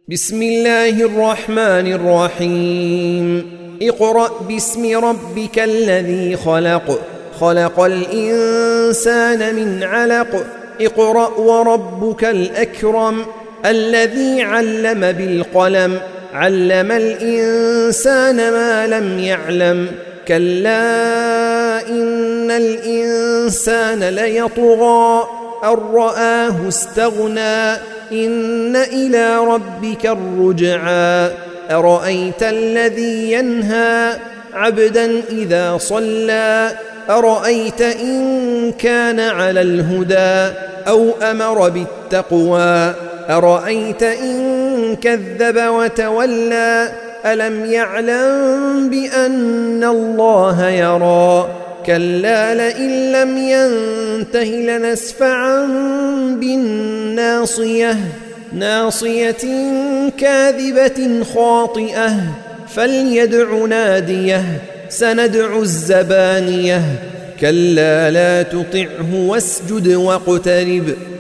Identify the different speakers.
Speaker 1: بسم الله الرحمن الرحيم اقرأ باسم ربك الذي خلق خلق الإنسان من علق اقرأ وربك الأكرم الذي علم بالقلم علم الإنسان ما لم يعلم كلا إن الإنسان ليطغى أن رآه استغنى إن إلى ربك الرجعى أرأيت الذي ينهى عبدا إذا صلى أرأيت إن كان على الهدى أو أمر بالتقوى أرأيت إن كذب وتولى ألم يعلم بأن الله يرى كلا لئن لم ينته لنسفعا بالناصية ناصية كاذبة خاطئة فليدع ناديه سندع الزبانية كلا لا تطعه واسجد واقترب